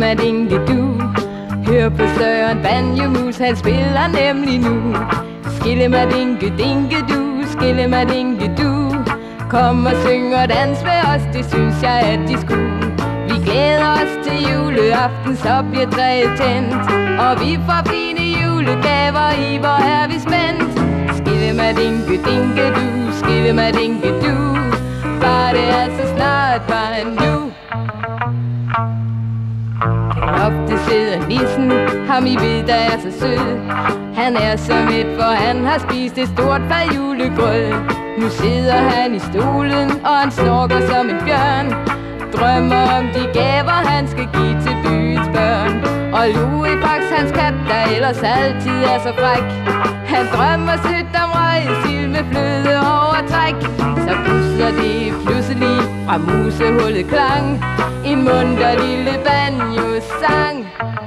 Skillemadingedu. Hør på Søren Banjomus, han spiller nemlig nu. Skillemadingedu, skillemadingedu. Kom og syng og dans med os, det synes jeg at de skulle. Vi glæder os til juleaften, så bliver træet tændt, og vi får fine julegaver i, hvor er vi spændt. Skillemadingedu, skillemadingedu. Bare det er så snart bare nu. Ofte sidder nissen, ham I ved, der er så sød. Han er så midt, for han har spist et stort par julegrød. Nu sidder han i stolen, og han snorker som en bjørn. Drømmer om de gaver, han skal give til byens børn. Og Louis Fax, hans kat, der ellers altid er så fræk, han drømmer sødt om røgesild med fløde overtræk. Så pusler det pludselig fra musehullet klang en munter lille banjo-sang.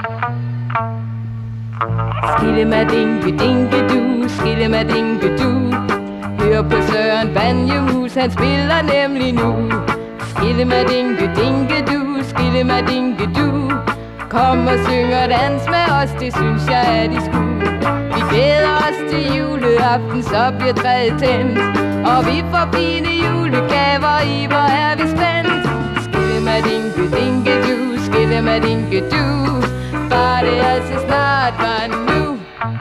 Skillemadingedu, skillemadingedu. Hør på Søren Banjomus, han spiller nemlig nu. Skillemadingedu, skillemadingedu. Kom og syng og dans med os, det synes jeg at I skulle. Vi glæder os til juleaften, så bliver træet tændt, og vi får fine julegaver i, hvor er vi spændt. Skillemadingedu, skillemadingedu. Bare det altså snart var nu.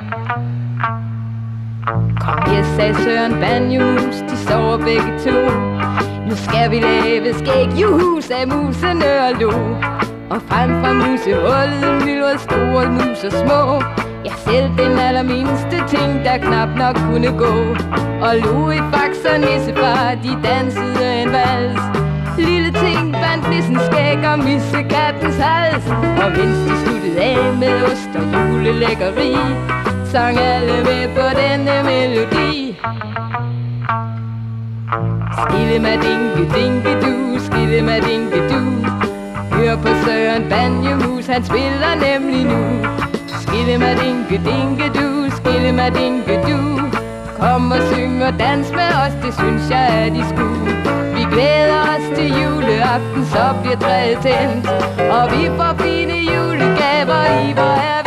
Kom her, sagde Søren Banjomus, de sover begge to. Nu skal vi lave skæg, juhu, sagde musene og lo. Og frem fra musehullet myldrede store mus og små. Ja, selv den allermindste ting, der knap nok kunne gå. Og Louis Fax og nissefar, de dansede en vals. Lille ting bandt nissens skæg og missekattens hals. Og mens de sluttede af med ost og julelækkeri, sang alle med på denne melodi. Skillemadingedu, skillemadingedu. Hør på Søren Banjomus, han spiller nemlig nu. Skillemadingedu, skillemadingedu. Kom og syng og dans med os, det synes jeg at I skulle. Vi glæder os til juleaften, så bliver træet tændt, og vi får fine julegaver i, hvor er